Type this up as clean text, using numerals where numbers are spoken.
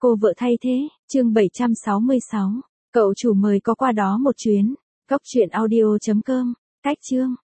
Cô vợ thay thế, chương 766. Cậu chủ mời có qua đó một chuyến. Cốc truyện audio.com. Cách chương.